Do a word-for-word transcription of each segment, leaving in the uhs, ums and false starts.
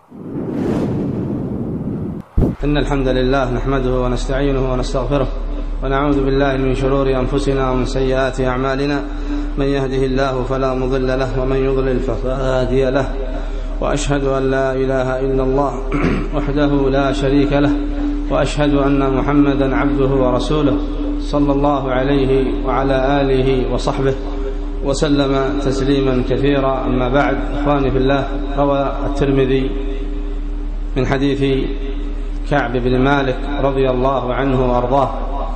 إن الحمد لله نحمده ونستعينه ونستغفره ونعوذ بالله من شرور أنفسنا ومن سيئات أعمالنا، من يهده الله فلا مضل له ومن يضلل فلا هادي له، وأشهد أن لا إله إلا الله وحده لا شريك له، وأشهد أن محمدا عبده ورسوله صلى الله عليه وعلى آله وصحبه وسلم تسليما كثيرا. أما بعد، إخواني في الله، روى الترمذي من حديث كعب بن مالك رضي الله عنه وأرضاه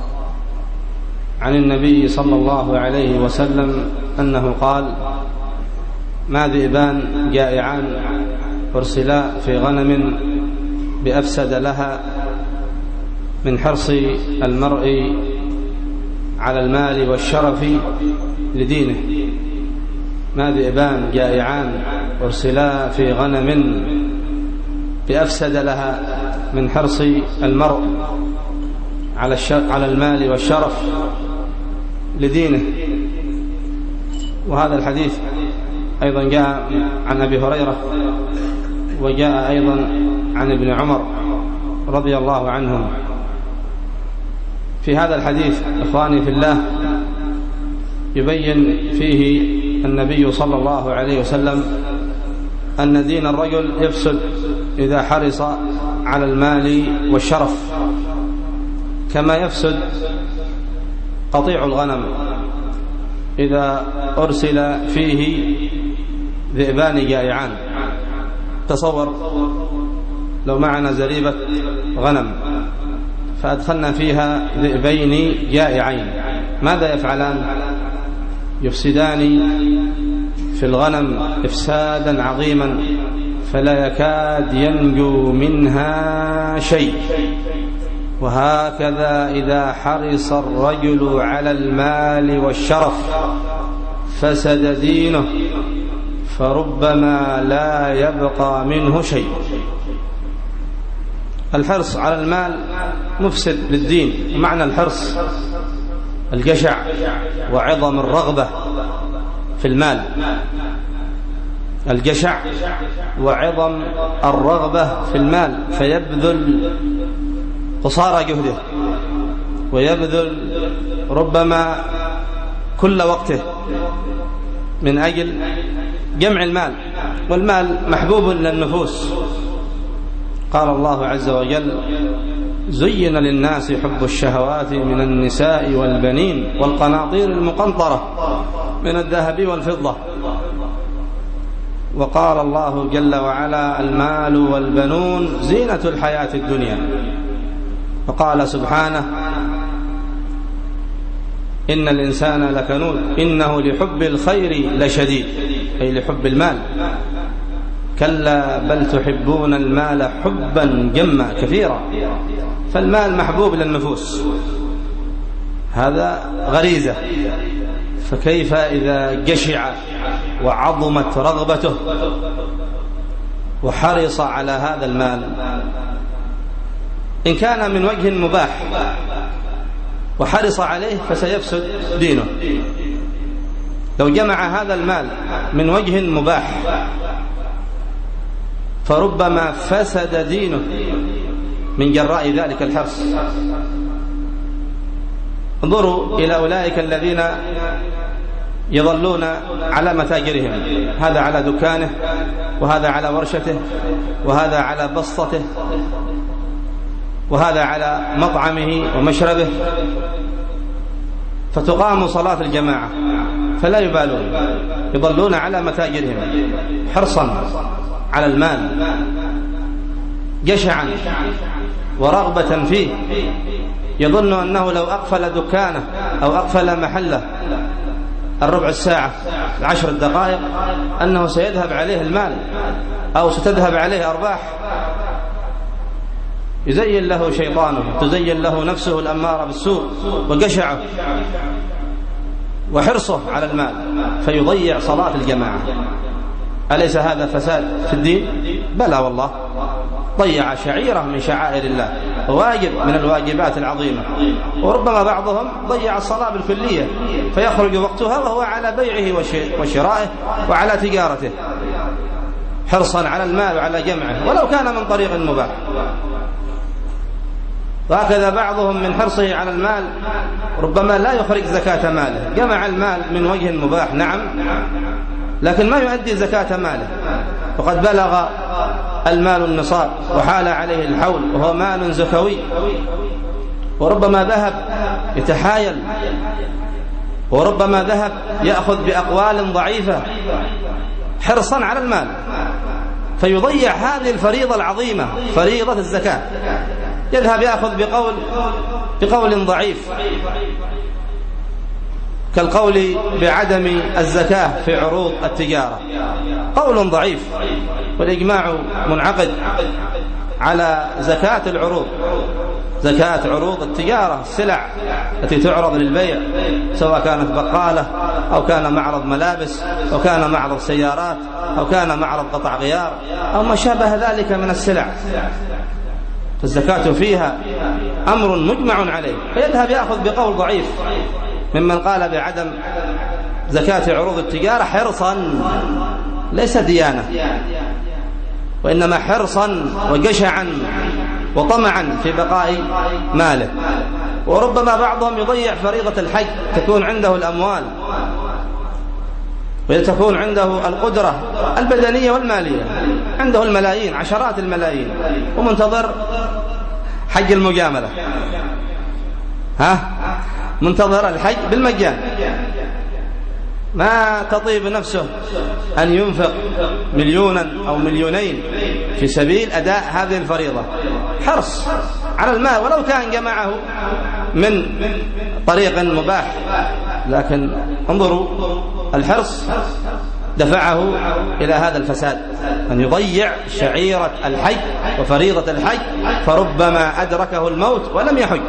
عن النبي صلى الله عليه وسلم أنه قال: ما ذئبان جائعان أرسلا في غنم بأفسد لها من حرص المرء على المال والشرف لدينه. ما ذئبان جائعان أرسلا في غنم بأفسد لها من حرص المرء على على المال والشرف لدينه. وهذا الحديث أيضا جاء عن أبي هريرة، وجاء أيضا عن ابن عمر رضي الله عنهم. في هذا الحديث إخواني في الله يبين فيه النبي صلى الله عليه وسلم أن دين الرجل يفسد إذا حرص على المال والشرف، كما يفسد قطيع الغنم إذا أرسل فيه ذئبان جائعان. تصور لو معنا زريبة غنم فأدخلنا فيها ذئبين جائعين، ماذا يفعلان؟ يفسدان في الغنم إفسادا عظيما، فلا يكاد ينجو منها شيء. وهكذا إذا حرص الرجل على المال والشرف فسد دينه، فربما لا يبقى منه شيء. الحرص على المال مفسد للدين. ومعنى الحرص الجشع وعظم الرغبة في المال، الجشع وعظم الرغبة في المال، فيبذل قصارى جهده ويبذل ربما كل وقته من أجل جمع المال. والمال محبوب للنفوس. قال الله عز وجل: زين للناس حب الشهوات من النساء والبنين والقناطير المقنطرة من الذهب والفضة. وقال الله جل وعلا: المال والبنون زينة الحياة الدنيا. وقال سبحانه: إن الإنسان لكنود إنه لحب الخير لشديد، أي لحب المال. كلا بل تحبون المال حبا جما كثيرا. فالمال محبوب للنفوس، هذا غريزة. فكيف إذا جشع وعظمت رغبته وحرص على هذا المال؟ إن كان من وجه مباح وحرص عليه فسيفسد دينه. لو جمع هذا المال من وجه مباح فربما فسد دينه من جراء ذلك الحرص. انظروا إلى أولئك الذين يظلون على متاجرهم، هذا على دكانه، وهذا على ورشته، وهذا على بسطته، وهذا على مطعمه ومشربه، فتقام صلاة الجماعة فلا يبالون، يظلون على متاجرهم حرصا على المال، جشعا ورغبة فيه. يظن أنه لو أقفل دكانه أو أقفل محله الربع الساعة العشر الدقائق أنه سيذهب عليه المال أو ستذهب عليه أرباح. يزين له شيطانه، تزين له نفسه الأمارة بالسوء وجشعه وحرصه على المال، فيضيع صلاة الجماعة. أليس هذا فساد في الدين؟ بلى والله، ضيع شعيرة من شعائر الله، واجب من الواجبات العظيمة. وربما بعضهم ضيع الصلاة بالكلية، فيخرج وقتها وهو على بيعه وشرائه وعلى تجارته. حرصا على المال وعلى جمعه ولو كان من طريق مباح. وهكذا بعضهم من حرصه على المال ربما لا يخرج زكاة ماله، جمع المال من وجه مباح نعم، لكن ما يؤدي زكاة ماله، وقد بلغ المال النصاب وحال عليه الحول وهو مال زكوي، وربما ذهب يتحايل، وربما ذهب يأخذ بأقوال ضعيفة حرصا على المال، فيضيع هذه الفريضة العظيمة فريضة الزكاة، يذهب يأخذ بقول بقول ضعيف كالقول بعدم الزكاة في عروض التجارة، قول ضعيف، والإجماع منعقد على زكاة العروض، زكاة عروض التجارة، السلع التي تعرض للبيع سواء كانت بقالة أو كان معرض ملابس أو كان معرض سيارات أو كان معرض قطع غيار أو ما شابه ذلك من السلع، فالزكاة فيها أمر مجمع عليه، فيذهب يأخذ بقول ضعيف ممن قال بعدم زكاة عروض التجارة حرصا ليس ديانة، وإنما حرصا وجشعا وطمعا في بقاء ماله. وربما بعضهم يضيع فريضة الحج، تكون عنده الأموال وتكون عنده القدرة البدنية والمالية، عنده الملايين عشرات الملايين ومنتظر حج المجاملة، ها منتظر الحج بالمجان، ما تطيب نفسه أن ينفق مليونا أو مليونين في سبيل أداء هذه الفريضة، حرص على المال ولو كان جمعه من طريق مباح، لكن انظروا الحرص دفعه إلى هذا الفساد، أن يضيع شعيرة الحج وفريضة الحج، فربما أدركه الموت ولم يحج.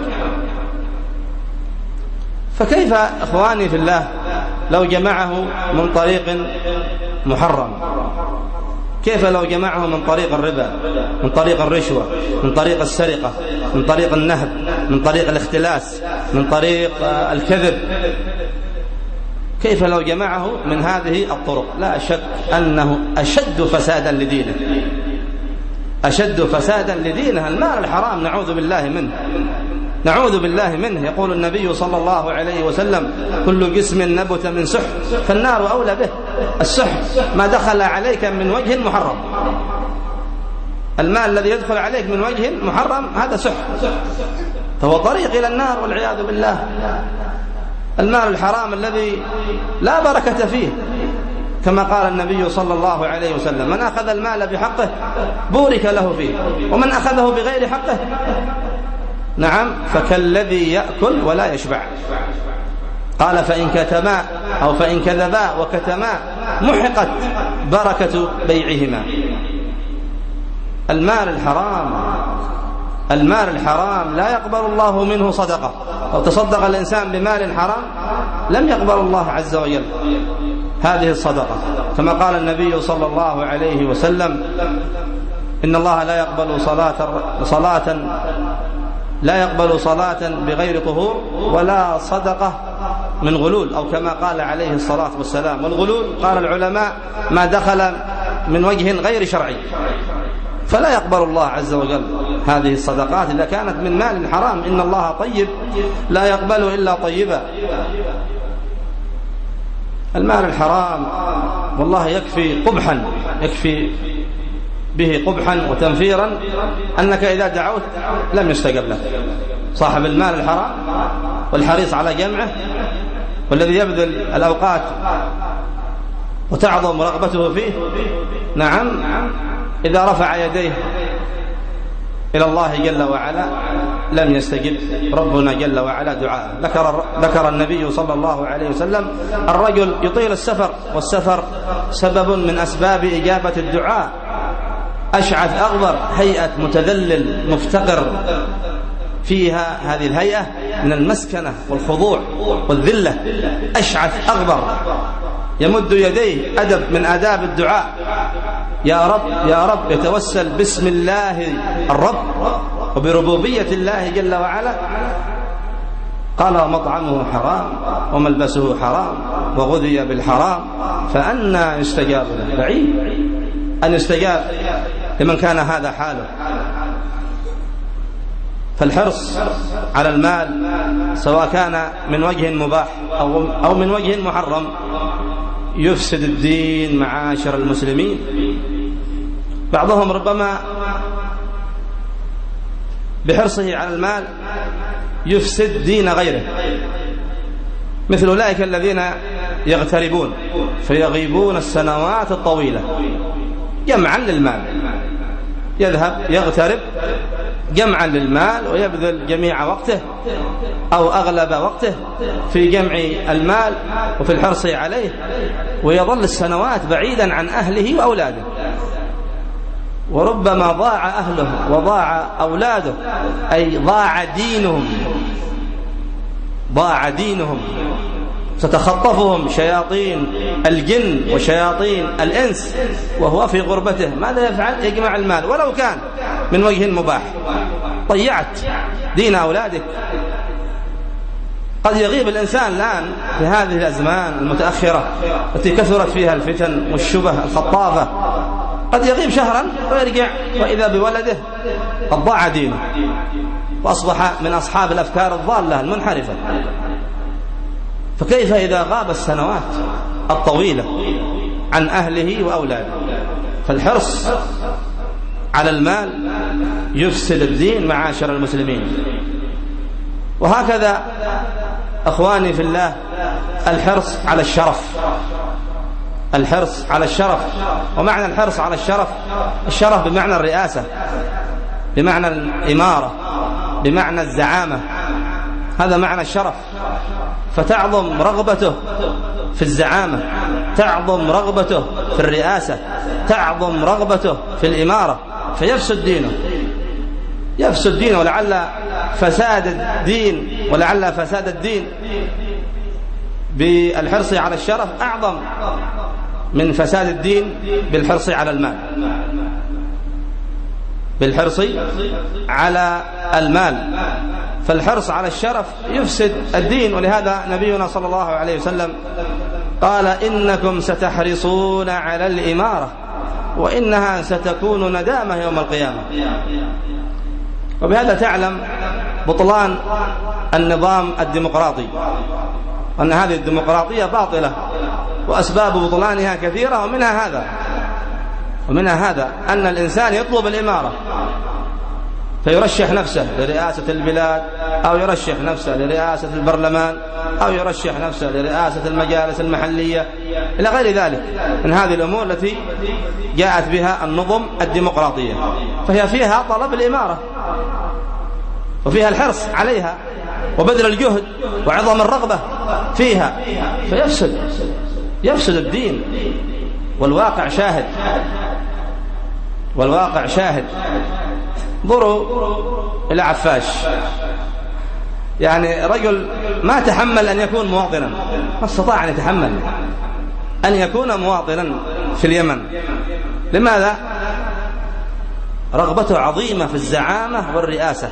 فكيف إخواني في الله لو جمعه من طريق محرم؟ كيف لو جمعه من طريق الربا، من طريق الرشوة، من طريق السرقة، من طريق النهب، من طريق الاختلاس، من طريق الكذب؟ كيف لو جمعه من هذه الطرق؟ لا شك أنه أشد فسادا لدينه، أشد فسادا لدينه. المال الحرام نعوذ بالله منه، نعوذ بالله منه. يقول النبي صلى الله عليه وسلم: كل جسم نبت من سحت فالنار أولى به. السحت ما دخل عليك من وجه محرم، المال الذي يدخل عليك من وجه محرم هذا سحت، فهو طريق إلى النار والعياذ بالله. المال الحرام الذي لا بركة فيه، كما قال النبي صلى الله عليه وسلم: من أخذ المال بحقه بورك له فيه، ومن أخذه بغير حقه نعم فكالذي يأكل ولا يشبع. قال: فإن كتما أو فإن كذبا وكتما محقت بركة بيعهما. المال الحرام، المال الحرام لا يقبل الله منه صدقة. لو تصدق الإنسان بمال حرام لم يقبل الله عز وجل هذه الصدقة، كما قال النبي صلى الله عليه وسلم: إن الله لا يقبل صلاة صلاة لا يقبل صلاة بغير طهور ولا صدقة من غلول، أو كما قال عليه الصلاة والسلام. والغلول قال العلماء ما دخل من وجه غير شرعي، فلا يقبل الله عز وجل هذه الصدقات إذا كانت من مال حرام. إن الله طيب لا يقبل إلا طيبا. المال الحرام والله يكفي قبحا، يكفي به قبحا وتنفيرا أنك إذا دعوت لم يستجب لك. صاحب المال الحرام والحريص على جمعه والذي يبذل الأوقات وتعظم رغبته فيه، نعم إذا رفع يديه إلى الله جل وعلا لم يستجب ربنا جل وعلا دعاءه. ذكر ذكر النبي صلى الله عليه وسلم: الرجل يطيل السفر، والسفر سبب من أسباب إجابة الدعاء. أشعث أغبر، هيئة متذلل مفتقر، فيها هذه الهيئة من المسكنة والخضوع والذلة. أشعث أغبر يمد يديه، أدب من آداب الدعاء: يا رب يا رب، يتوسل باسم الله الرب وبربوبية الله جل وعلا. قال: مطعمه حرام وملبسه حرام وغذي بالحرام فأنى يستجاب له. بعيد أن يستجاب لمن كان هذا حاله. فالحرص على المال سواء كان من وجه مباح أو من وجه محرم يفسد الدين معاشر المسلمين. بعضهم ربما بحرصه على المال يفسد دين غيره، مثل أولئك الذين يغتربون فيغيبون السنوات الطويلة جمعا للمال، يذهب يغترب جمعا للمال ويبذل جميع وقته أو أغلب وقته في جمع المال وفي الحرص عليه، ويظل السنوات بعيدا عن أهله وأولاده، وربما ضاع أهله وضاع أولاده، أي ضاع دينهم ضاع دينهم ستخطفهم شياطين الجن وشياطين الإنس وهو في غربته. ماذا يفعل؟ يجمع المال ولو كان من وجه مباح. ضيعت دين أولادك. قد يغيب الإنسان الآن في هذه الأزمان المتأخرة التي كثرت فيها الفتن والشبه الخطافة، قد يغيب شهرا ويرجع وإذا بولده قد ضاع دينه وأصبح من أصحاب الأفكار الضالة المنحرفة. فكيف إذا غاب السنوات الطويلة عن أهله وأولاده؟ فالحرص على المال يفسد الدين معاشر المسلمين. وهكذا أخواني في الله الحرص على الشرف، الحرص على الشرف. ومعنى الحرص على الشرف، الشرف بمعنى الرئاسة، بمعنى الإمارة، بمعنى الزعامة، هذا معنى الشرف. فتعظم رغبته في الزعامة، تعظم رغبته في الرئاسة، تعظم رغبته في الإمارة، فيفسد دينه يفسد دينه ولعل فساد الدين ولعل فساد الدين بالحرص على الشرف أعظم من فساد الدين بالحرص على المال بالحرص على المال فالحرص على الشرف يفسد الدين. ولهذا نبينا صلى الله عليه وسلم قال: إنكم ستحرصون على الإمارة وإنها ستكون ندامة يوم القيامة. وبهذا تعلم بطلان النظام الديمقراطي، أن هذه الديمقراطية باطلة وأسباب بطلانها كثيرة، ومنها هذا ومنها هذا أن الإنسان يطلب الإمارة فيرشح نفسه لرئاسة البلاد، أو يرشح نفسه لرئاسة البرلمان، أو يرشح نفسه لرئاسة المجالس المحلية إلى غير ذلك من هذه الأمور التي جاءت بها النظم الديمقراطية، فهي فيها طلب الإمارة وفيها الحرص عليها وبذل الجهد وعظم الرغبة فيها، فيفسد يفسد الدين. والواقع شاهد والواقع شاهد ضروا إلى عفاش، يعني رجل ما تحمل أن يكون مواطنا، ما استطاع أن يتحمل أن يكون مواطنا في اليمن. لماذا؟ رغبته عظيمة في الزعامة والرئاسة،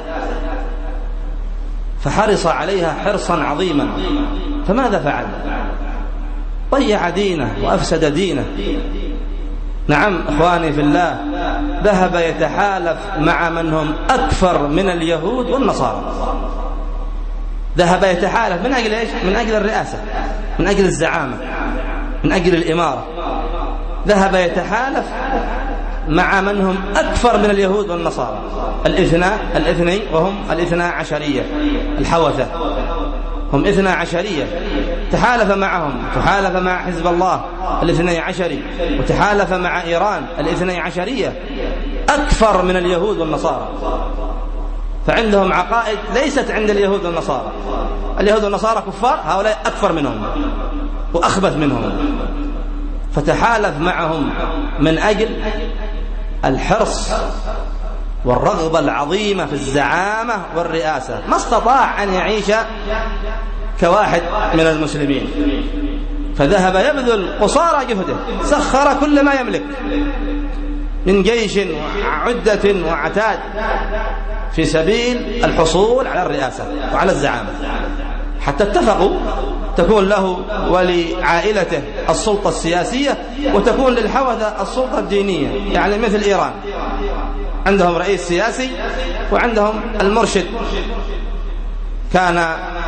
فحرص عليها حرصا عظيما. فماذا فعل؟ ضيع دينه وأفسد دينه. نعم إخواني في الله، ذهب يتحالف مع من هم أكثر من اليهود والنصارى، ذهب يتحالف من أجل إيش؟ من أجل الرئاسة، من أجل الزعامة، من أجل الإمارة. ذهب يتحالف مع من هم أكثر من اليهود والنصارى، الاثنى الاثنين وهم الاثنى عشرية الحوثة، هم اثنى عشرية. تحالف معهم، تحالف مع حزب الله الاثني عشري، وتحالف مع إيران الاثني عشرية، أكثر من اليهود والنصارى. فعندهم عقائد ليست عند اليهود والنصارى. اليهود والنصارى كفار، هؤلاء أكثر منهم وأخبث منهم. فتحالف معهم من أجل الحرص والرغبة العظيمة في الزعامة والرئاسة. ما استطاع أن يعيش كواحد من المسلمين، فذهب يبذل قصارى جهده، سخر كل ما يملك من جيش وعدة وعتاد في سبيل الحصول على الرئاسة وعلى الزعامة، حتى اتفقوا تكون له ولعائلته السلطة السياسية، وتكون للحوثة السلطة الدينية، يعني مثل إيران عندهم رئيس سياسي وعندهم المرشد، كان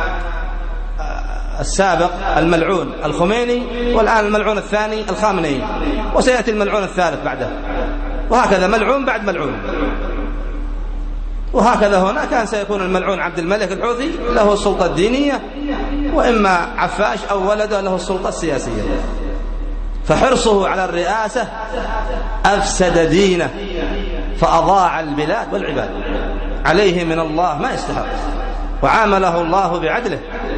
السابق الملعون الخميني والآن الملعون الثاني الخامنئي، وسيأتي الملعون الثالث بعده، وهكذا ملعون بعد ملعون. وهكذا هنا كان سيكون الملعون عبد الملك الحوثي له السلطة الدينية، وإما عفاش أو ولده له السلطة السياسية. فحرصه على الرئاسة أفسد دينه فأضاع البلاد والعباد، عليه من الله ما يستحق، وعامله الله بعدله،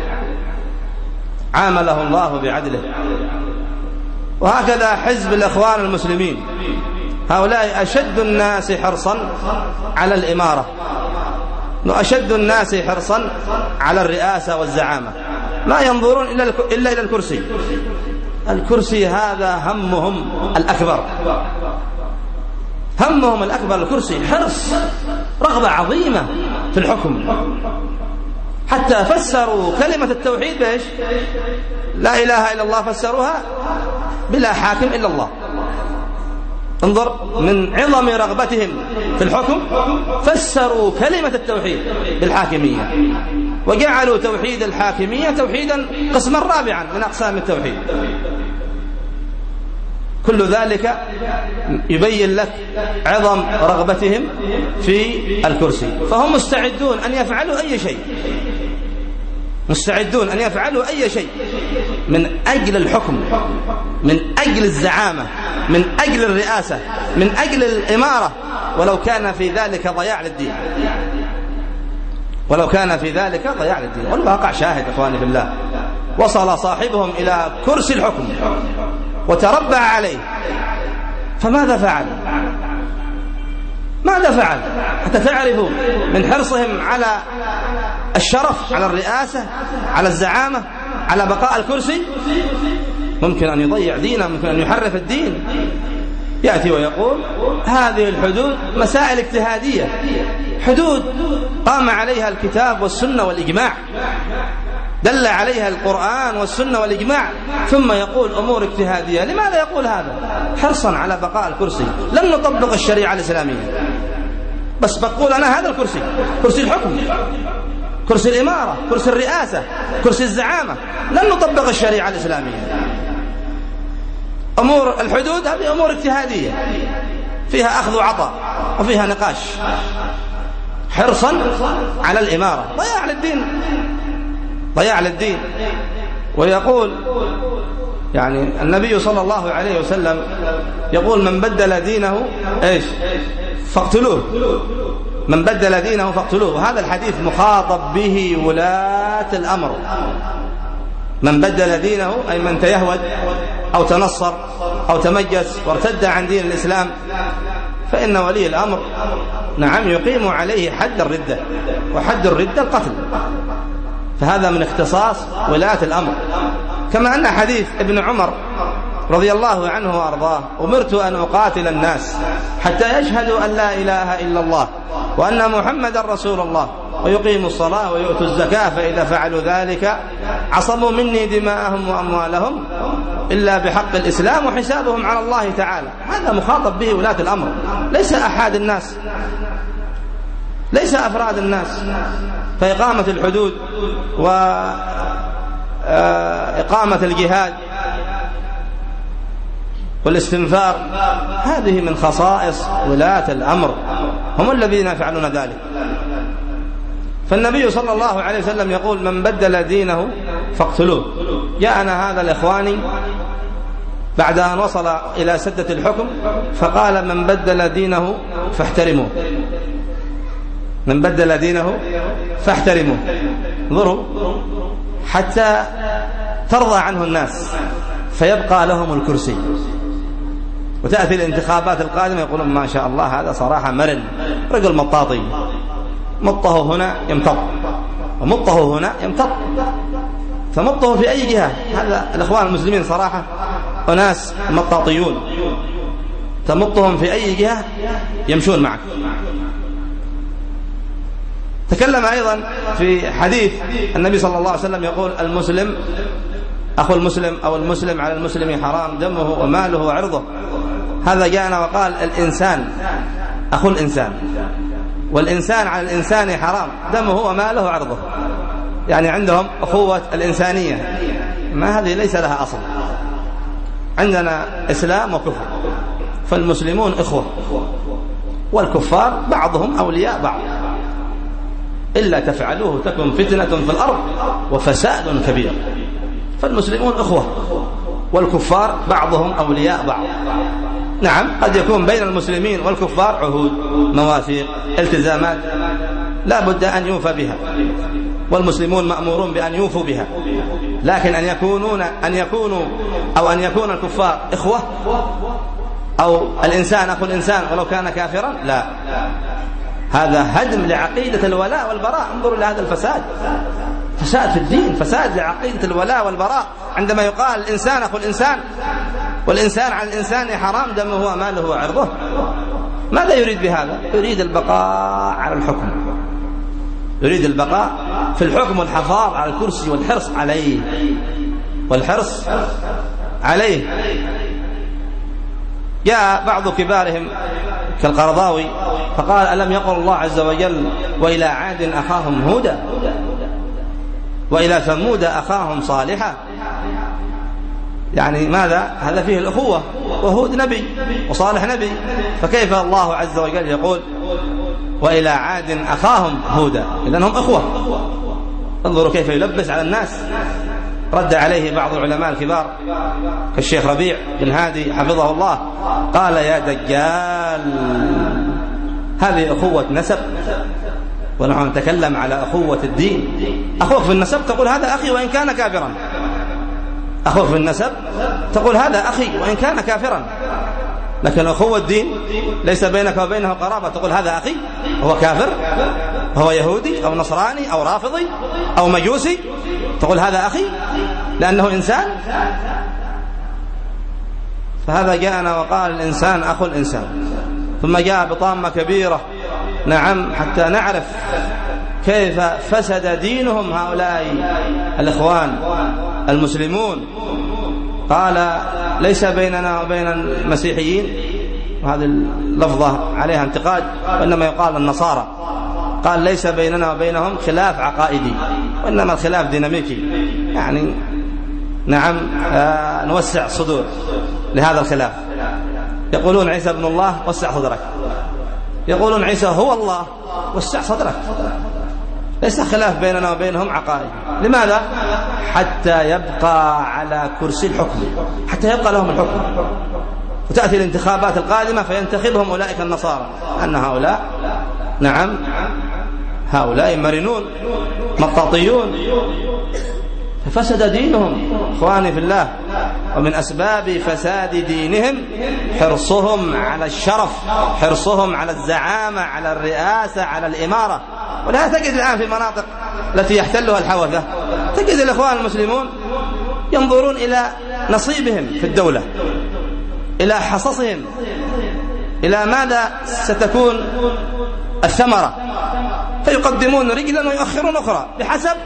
عامله الله بعدله. وهكذا حزب الإخوان المسلمين، هؤلاء أشد الناس حرصا على الإمارة، وأشد الناس حرصا على الرئاسة والزعامة، لا ينظرون إلا إلى الكرسي. الكرسي هذا همهم الأكبر، همهم الأكبر الكرسي، حرص، رغبة عظيمة في الحكم، حتى فسروا كلمة التوحيد بإيش؟ لا إله إلا الله، فسروها بلا حاكم إلا الله. انظر من عظم رغبتهم في الحكم، فسروا كلمة التوحيد بالحاكمية، وجعلوا توحيد الحاكمية توحيدا قسما رابعا من أقسام التوحيد. كل ذلك يبين لك عظم رغبتهم في الكرسي، فهم مستعدون أن يفعلوا أي شيء، مستعدون أن يفعلوا أي شيء من أجل الحكم، من أجل الزعامة، من أجل الرئاسة، من أجل الإمارة، ولو كان في ذلك ضياع للدين، ولو كان في ذلك ضياع للدين. والواقع شاهد إخواني بالله، وصل صاحبهم إلى كرسي الحكم وتربع عليه، فماذا فعل؟ ماذا فعل؟ حتى تعرفوا من حرصهم على الشرف، على الرئاسة، على الزعامة، على بقاء الكرسي، ممكن أن يضيع دينه، ممكن أن يحرف الدين. يأتي ويقول هذه الحدود مسائل اجتهادية، حدود قام عليها الكتاب والسنة والإجماع، دل عليها القرآن والسنة والإجماع، ثم يقول أمور اجتهادية. لماذا يقول هذا؟ حرصا على بقاء الكرسي. لن نطبق الشريعة الإسلامية، بس بقول أنا هذا الكرسي، كرسي الحكم، كرسي الإمارة، كرسي الرئاسة، كرسي الزعامة، لن نطبق الشريعة الإسلامية. أمور الحدود هذه أمور اجتهادية فيها أخذ وعطاء وفيها نقاش، حرصا على الإمارة، ضياع للدين، ضياع للدين. ويقول يعني النبي صلى الله عليه وسلم يقول من بدل دينه إيش؟ فاقتلوه، من بدل دينه فاقتلوه. وهذا الحديث مخاطب به ولاة الأمر، من بدل دينه أي من تيهود أو تنصر أو تمجس وارتد عن دين الإسلام، فإن ولي الأمر نعم يقيم عليه حد الردة، وحد الردة القتل، فهذا من اختصاص ولاة الأمر. كما أن حديث ابن عمر رضي الله عنه وأرضاه أمرت أن أقاتل الناس حتى يشهدوا أن لا إله إلا الله وأن محمد رسول الله ويقيموا الصلاة ويؤتوا الزكاة، فإذا فعلوا ذلك عصموا مني دماءهم وأموالهم إلا بحق الإسلام وحسابهم على الله تعالى. هذا مخاطب به ولاة الأمر، ليس أحد الناس، ليس أفراد الناس. فإقامة الحدود وإقامة الجهاد والاستنفار هذه من خصائص ولاة الأمر، هم الذين يفعلون ذلك. فالنبي صلى الله عليه وسلم يقول من بدل دينه فاقتلوه. جاءنا هذا الإخواني بعد أن وصل إلى سدة الحكم فقال من بدل دينه فاحترموه، من بدل دينه فاحترموه. انظروا حتى ترضى عنه الناس فيبقى لهم الكرسي، وتأتي الانتخابات القادمة يقولون ما شاء الله هذا صراحة مرن، رجل مطاطي، مطه هنا يمتط ومطه هنا يمتط، فمطه في أي جهة. هذا الإخوان المسلمين صراحة أناس مطاطيون، تمطهم في أي جهة يمشون معك. تكلم أيضا في حديث النبي صلى الله عليه وسلم يقول المسلم أخو المسلم أو المسلم على المسلم حرام دمه وماله وعرضه. هذا جاءنا وقال الإنسان أخو الإنسان، والإنسان على الإنسان حرام دمه وماله وعرضه، يعني عندهم أخوة الإنسانية، ما هذه ليس لها أصل. عندنا إسلام وكفر، فالمسلمون إخوة والكفار بعضهم أولياء بعض، إلا تفعلوه تكن فتنة في الأرض وفساد كبير. فالمسلمون إخوة والكفار بعضهم أولياء بعض. نعم قد يكون بين المسلمين والكفار عهود، مواثيق، التزامات لا بد أن يوفى بها، والمسلمون مأمورون بأن يوفوا بها، لكن أن يكونون أن يكونوا أو أن يكون الكفار إخوة أو الإنسان أخو الإنسان ولو كان كافرا، لا، هذا هدم لعقيدة الولاء والبراء. انظروا إلى هذا الفساد، فساد في الدين، فساد لعقيدة الولاء والبراء، عندما يقال الإنسان أخو الإنسان والإنسان على الإنسان حرام دمه وماله وعرضه. ماذا يريد بهذا؟ يريد البقاء على الحكم، يريد البقاء في الحكم والحفاظ على الكرسي والحرص عليه والحرص عليه. جاء بعض كبارهم كالقرضاوي فقال ألم يقل الله عز وجل وإلى عاد أخاهم هودا وإلى ثمود أخاهم صالحا؟ يعني ماذا؟ هذا فيه الأخوة، وهود نبي وصالح نبي، فكيف الله عز وجل يقول وإلى عاد أخاهم هودا؟ إذن هم أخوة. انظروا كيف يلبس على الناس. رد عليه بعض العلماء الكبار كالشيخ ربيع بن هادي حفظه الله، قال يا دجال هذه أخوة نسب، ونحن نتكلم على أخوة الدين. أخوك في النسب تقول هذا أخي وإن كان كافرا، أخوك في النسب تقول هذا أخي وإن كان كافرا، لكن أخوة الدين ليس بينك وبينه قرابة تقول هذا أخي هو كافر، هو يهودي أو نصراني أو رافضي أو مجوسي، تقول هذا أخي لأنه إنسان. فهذا جاءنا وقال الإنسان أخو الإنسان. ثم جاء بطامة كبيرة، نعم، حتى نعرف كيف فسد دينهم هؤلاء الإخوان المسلمون. قال ليس بيننا وبين المسيحيين، وهذه اللفظة عليها انتقاد، وإنما يقال النصارى، قال ليس بيننا وبينهم خلاف عقائدي، وإنما الخلاف ديناميكي، يعني نعم آه نوسع صدور لهذا الخلاف. يقولون عيسى ابن الله، وسع صدرك. يقولون عيسى هو الله، وسع صدرك. ليس خلاف بيننا وبينهم عقائد. لماذا؟ حتى يبقى على كرسي الحكم، حتى يبقى لهم الحكم، وتأتي الانتخابات القادمة فينتخبهم أولئك النصارى، أن هؤلاء نعم هؤلاء مرنون مطاطيون، ففسد دينهم. إخواني في الله، ومن أسباب فساد دينهم حرصهم على الشرف، حرصهم على الزعامة، على الرئاسة، على الإمارة. ولهذا تجد الآن في المناطق التي يحتلها الحوثة تجد الإخوان المسلمون ينظرون إلى نصيبهم في الدولة، إلى حصصهم، إلى ماذا ستكون الثمرة، فيقدمون رجلا ويؤخرون أخرى بحسب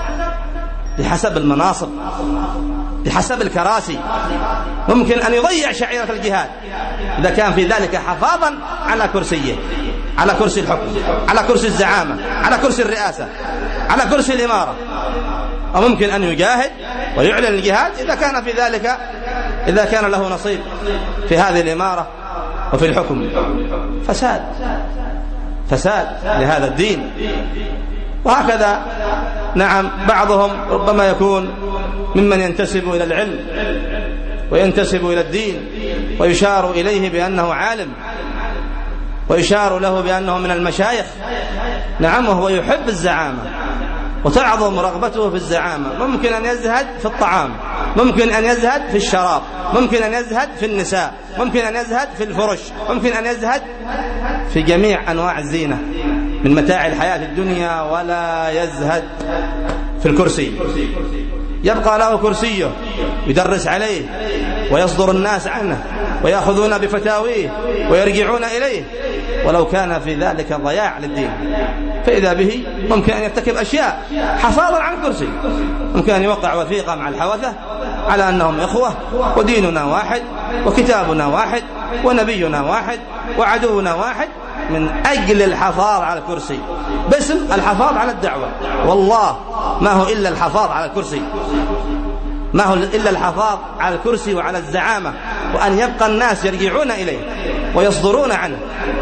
بحسب المناصب، بحسب الكراسي. ممكن أن يضيع شعيرة الجهاد إذا كان في ذلك حفاظا على كرسيه، على كرسي الحكم، على كرسي الزعامة، على كرسي الرئاسة، على كرسي الإمارة. وممكن أن يجاهد ويعلن الجهاد إذا كان في ذلك، إذا كان له نصيب في هذه الإمارة وفي الحكم. فساد فساد لهذا الدين. وهكذا نعم بعضهم ربما يكون ممن ينتسب إلى العلم وينتسب إلى الدين، ويشار إليه بأنه عالم، ويشار له بأنه من المشايخ، نعم، وهو يحب الزعامة وتعظم رغبته في الزعامة. ممكن أن يزهد في الطعام، ممكن أن يزهد في الشراب، ممكن أن يزهد في النساء، ممكن أن يزهد في الفرش، ممكن أن يزهد في جميع أنواع الزينة من متاع الحياة الدنيا، ولا يزهد في الكرسي. يبقى له كرسيه يدرس عليه ويصدر الناس عنه ويأخذون بفتاويه ويرجعون إليه، ولو كان في ذلك ضياع للدين، فإذا به ممكن أن يرتكب أشياء حفاظا عن الكرسي، ممكن أن يوقع وثيقة مع الحوثة على أنهم إخوة وديننا واحد وكتابنا واحد ونبينا واحد وعدونا واحد، من أجل الحفاظ على الكرسي باسم الحفاظ على الدعوة. والله ما هو إلا الحفاظ على الكرسي، ما هو إلا الحفاظ على الكرسي وعلى الزعامة، وأن يبقى الناس يرجعون إليه ويصدرون عنه.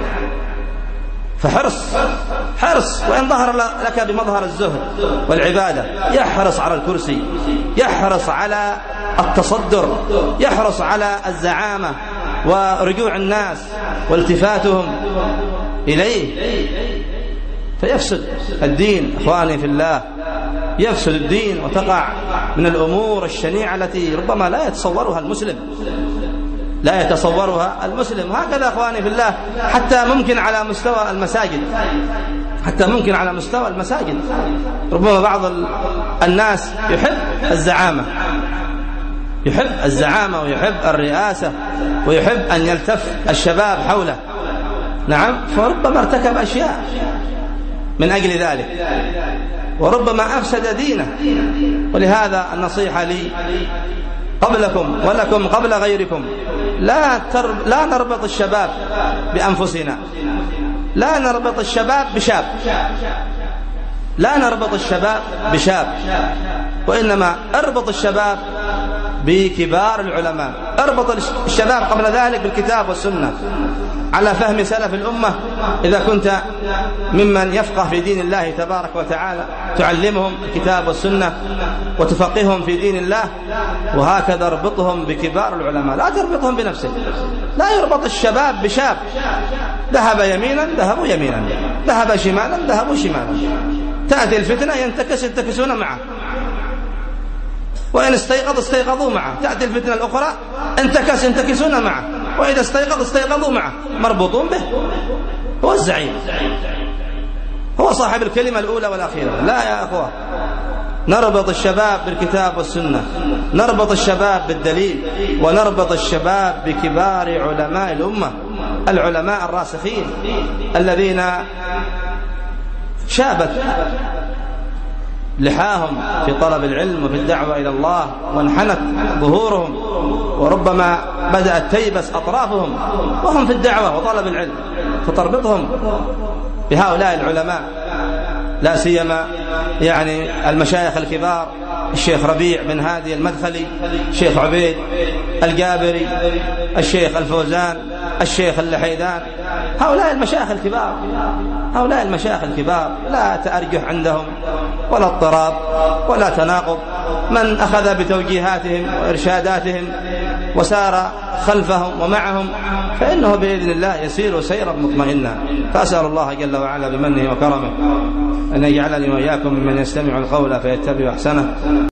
فحرص حرص، وإن ظهر لك بمظهر الزهد والعبادة يحرص على الكرسي، يحرص على التصدر، يحرص على الزعامة ورجوع الناس والتفاتهم إليه، فيفسد الدين. إخواني في الله، يفسد الدين وتقع من الأمور الشنيعة التي ربما لا يتصورها المسلم، لا يتصورها المسلم. هكذا أخواني في الله، حتى ممكن على مستوى المساجد، حتى ممكن على مستوى المساجد ربما بعض الناس يحب الزعامة، يحب الزعامة ويحب الرئاسة ويحب أن يلتف الشباب حوله، نعم، فربما ارتكب أشياء من أجل ذلك، وربما أفسد دينه. ولهذا النصيحة لي قبلكم ولكم قبل غيركم، لا, ترب لا نربط الشباب بأنفسنا، لا نربط الشباب بشاب، لا نربط الشباب بشاب، وإنما اربط الشباب بكبار العلماء، اربط الشباب قبل ذلك بالكتاب والسنة على فهم سلف الأمة. إذا كنت ممن يفقه في دين الله تبارك وتعالى تعلمهم الكتاب والسنة وتفقههم في دين الله، وهكذا اربطهم بكبار العلماء، لا تربطهم بنفسك. لا يربط الشباب بشاب، ذهب يمينا ذهبوا يمينا، ذهب شمالا ذهبوا شمالا، تأتي الفتنة ينتكس ينتكسون معه، وإن استيقظ استيقظوا معه، تأتي الفتنة الأخرى انتكس ينتكسون معه، وإذا استيقظ استيقظوا معه، مربوطون به. هو الزعيم، هو صاحب الكلمة الأولى والأخيرة. لا يا أخوة، نربط الشباب بالكتاب والسنة، نربط الشباب بالدليل، ونربط الشباب بكبار علماء الأمة، العلماء الراسخين الذين شابت لحاهم في طلب العلم وفي الدعوة إلى الله، وانحنت ظهورهم، وربما بدأت تيبس أطرافهم وهم في الدعوة وطلب العلم، فتربطهم بهؤلاء العلماء، لا سيما يعني المشايخ الكبار، الشيخ ربيع بن هادي المدخلي، الشيخ عبيد الجابري، الشيخ الفوزان، الشيخ اللحيدان، هؤلاء المشايخ الكبار، هؤلاء المشايخ الكبار لا تأرجح عندهم ولا اضطراب ولا تناقض. من أخذ بتوجيهاتهم وإرشاداتهم وسار خلفهم ومعهم فإنه بإذن الله يسير سيرا مطمئنا. فأسأل الله جل وعلا بمنه وكرمه أن يجعلني وإياكم ممن يستمع القول فيتبع أحسنه.